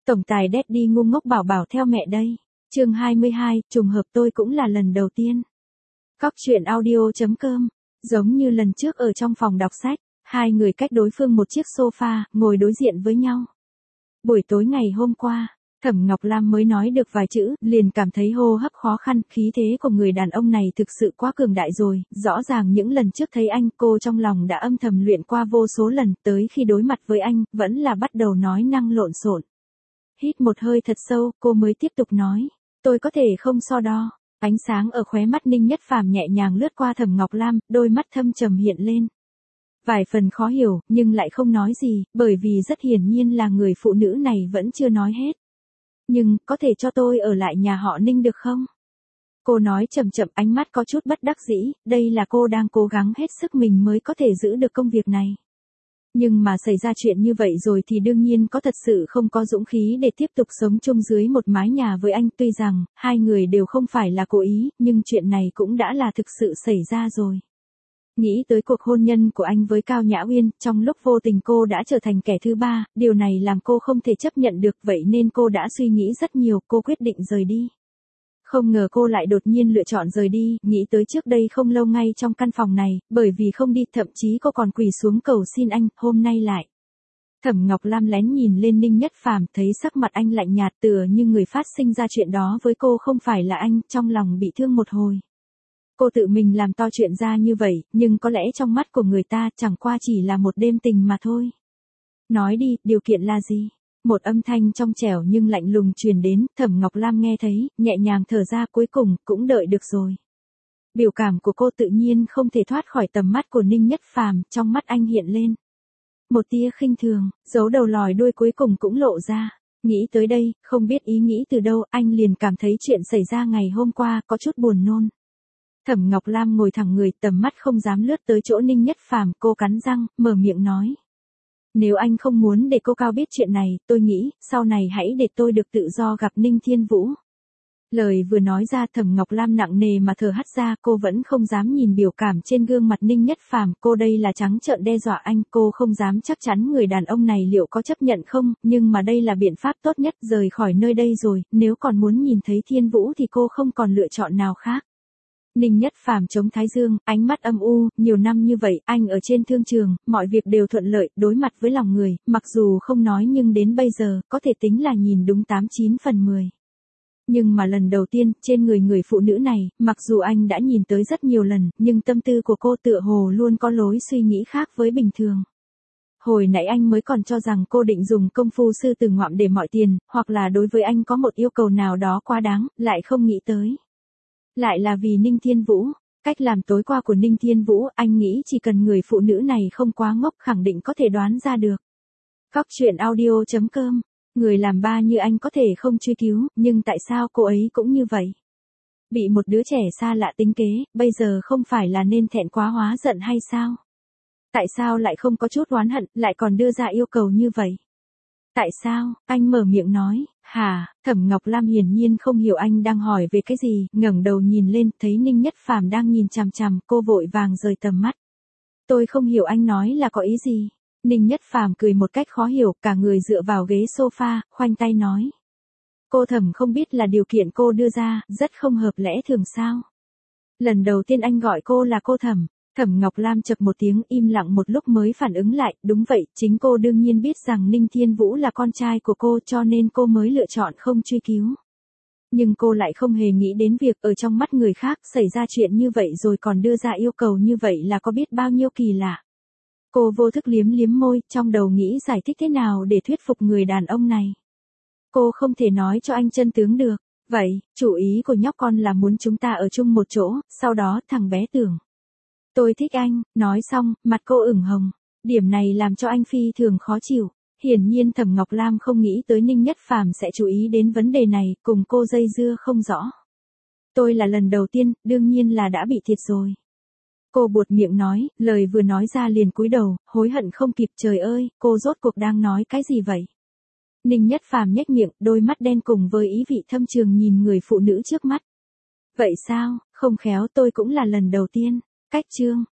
Tổng tài Daddy ngu ngốc bảo bảo theo mẹ đây. Chương 22, trùng hợp tôi cũng là lần đầu tiên. Cóc truyện audio.com. Giống như lần trước ở trong phòng đọc sách, hai người cách đối phương một chiếc sofa, ngồi đối diện với nhau. Buổi tối ngày hôm qua, Thẩm Ngọc Lam mới nói được vài chữ, liền cảm thấy hô hấp khó khăn, khí thế của người đàn ông này thực sự quá cường đại rồi, rõ ràng những lần trước thấy anh, cô trong lòng đã âm thầm luyện qua vô số lần, tới khi đối mặt với anh, vẫn là bắt đầu nói năng lộn xộn. Hít một hơi thật sâu, cô mới tiếp tục nói, tôi có thể không so đo. Ánh sáng ở khóe mắt Ninh Nhất Phàm nhẹ nhàng lướt qua Thẩm Ngọc Lam, đôi mắt thâm trầm hiện lên. Vài phần khó hiểu, nhưng lại không nói gì, bởi vì rất hiển nhiên là người phụ nữ này vẫn chưa nói hết. Nhưng, có thể cho tôi ở lại nhà họ Ninh được không? Cô nói chậm chậm, ánh mắt có chút bất đắc dĩ, đây là cô đang cố gắng hết sức mình mới có thể giữ được công việc này. Nhưng mà xảy ra chuyện như vậy rồi thì đương nhiên có thật sự không có dũng khí để tiếp tục sống chung dưới một mái nhà với anh. Tuy rằng, hai người đều không phải là cố ý, nhưng chuyện này cũng đã là thực sự xảy ra rồi. Nghĩ tới cuộc hôn nhân của anh với Cao Nhã Uyên, trong lúc vô tình cô đã trở thành kẻ thứ ba, điều này làm cô không thể chấp nhận được, vậy nên cô đã suy nghĩ rất nhiều, cô quyết định rời đi. Không ngờ cô lại đột nhiên lựa chọn rời đi, nghĩ tới trước đây không lâu ngay trong căn phòng này, bởi vì không đi, thậm chí cô còn quỳ xuống cầu xin anh, hôm nay lại. Thẩm Ngọc Lam lén nhìn lên Ninh Nhất Phàm, thấy sắc mặt anh lạnh nhạt tựa như người phát sinh ra chuyện đó với cô không phải là anh, trong lòng bị thương một hồi. Cô tự mình làm to chuyện ra như vậy, nhưng có lẽ trong mắt của người ta chẳng qua chỉ là một đêm tình mà thôi. Nói đi, điều kiện là gì? Một âm thanh trong trẻo nhưng lạnh lùng truyền đến, Thẩm Ngọc Lam nghe thấy, nhẹ nhàng thở ra, cuối cùng, cũng đợi được rồi. Biểu cảm của cô tự nhiên không thể thoát khỏi tầm mắt của Ninh Nhất Phàm, trong mắt anh hiện lên. Một tia khinh thường, giấu đầu lòi đuôi cuối cùng cũng lộ ra. Nghĩ tới đây, không biết ý nghĩ từ đâu, anh liền cảm thấy chuyện xảy ra ngày hôm qua có chút buồn nôn. Thẩm Ngọc Lam ngồi thẳng người, tầm mắt không dám lướt tới chỗ Ninh Nhất Phàm, cô cắn răng, mở miệng nói. Nếu anh không muốn để cô Cao biết chuyện này, tôi nghĩ, sau này hãy để tôi được tự do gặp Ninh Thiên Vũ. Lời vừa nói ra, Thẩm Ngọc Lam nặng nề mà thở hắt ra, cô vẫn không dám nhìn biểu cảm trên gương mặt Ninh Nhất Phàm, cô đây là trắng trợn đe dọa anh, cô không dám chắc chắn người đàn ông này liệu có chấp nhận không, nhưng mà đây là biện pháp tốt nhất, rời khỏi nơi đây rồi, nếu còn muốn nhìn thấy Thiên Vũ thì cô không còn lựa chọn nào khác. Ninh Nhất Phàm chống thái dương, ánh mắt âm u, nhiều năm như vậy, anh ở trên thương trường, mọi việc đều thuận lợi, đối mặt với lòng người, mặc dù không nói nhưng đến bây giờ, có thể tính là nhìn đúng 89 phần 10. Nhưng mà lần đầu tiên, trên người phụ nữ này, mặc dù anh đã nhìn tới rất nhiều lần, nhưng tâm tư của cô tựa hồ luôn có lối suy nghĩ khác với bình thường. Hồi nãy anh mới còn cho rằng cô định dùng công phu sư tử ngoạm để mọi tiền, hoặc là đối với anh có một yêu cầu nào đó quá đáng, lại không nghĩ tới. Lại là vì Ninh Thiên Vũ. Cách làm tối qua của Ninh Thiên Vũ, anh nghĩ chỉ cần người phụ nữ này không quá ngốc khẳng định có thể đoán ra được. Cóc truyện audio.com. Người làm ba như anh có thể không truy cứu, nhưng tại sao cô ấy cũng như vậy? Bị một đứa trẻ xa lạ tính kế, bây giờ không phải là nên thẹn quá hóa giận hay sao? Tại sao lại không có chút oán hận, lại còn đưa ra yêu cầu như vậy? Tại sao? Anh mở miệng nói. Hả? Thẩm Ngọc Lam hiển nhiên không hiểu anh đang hỏi về cái gì, ngẩng đầu nhìn lên, thấy Ninh Nhất Phàm đang nhìn chằm chằm, cô vội vàng rời tầm mắt. Tôi không hiểu anh nói là có ý gì. Ninh Nhất Phàm cười một cách khó hiểu, cả người dựa vào ghế sofa, khoanh tay nói. Cô Thẩm không biết là điều kiện cô đưa ra, rất không hợp lẽ thường sao. Lần đầu tiên anh gọi cô là cô Thẩm. Thẩm Ngọc Lam chậc một tiếng, im lặng một lúc mới phản ứng lại, đúng vậy, chính cô đương nhiên biết rằng Ninh Thiên Vũ là con trai của cô cho nên cô mới lựa chọn không truy cứu. Nhưng cô lại không hề nghĩ đến việc ở trong mắt người khác xảy ra chuyện như vậy rồi còn đưa ra yêu cầu như vậy là có biết bao nhiêu kỳ lạ. Cô vô thức liếm liếm môi, trong đầu nghĩ giải thích thế nào để thuyết phục người đàn ông này. Cô không thể nói cho anh chân tướng được, vậy, chủ ý của nhóc con là muốn chúng ta ở chung một chỗ, sau đó thằng bé tưởng. Tôi thích anh, nói xong, mặt cô ửng hồng. Điểm này làm cho anh phi thường khó chịu. Hiển nhiên Thẩm Ngọc Lam không nghĩ tới Ninh Nhất Phàm sẽ chú ý đến vấn đề này, cùng cô dây dưa không rõ. Tôi là lần đầu tiên, đương nhiên là đã bị thiệt rồi. Cô buột miệng nói, lời vừa nói ra liền cúi đầu, hối hận không kịp, trời ơi, cô rốt cuộc đang nói cái gì vậy? Ninh Nhất Phàm nhếch miệng, đôi mắt đen cùng với ý vị thâm trường nhìn người phụ nữ trước mắt. Vậy sao, không khéo tôi cũng là lần đầu tiên. Cách chương.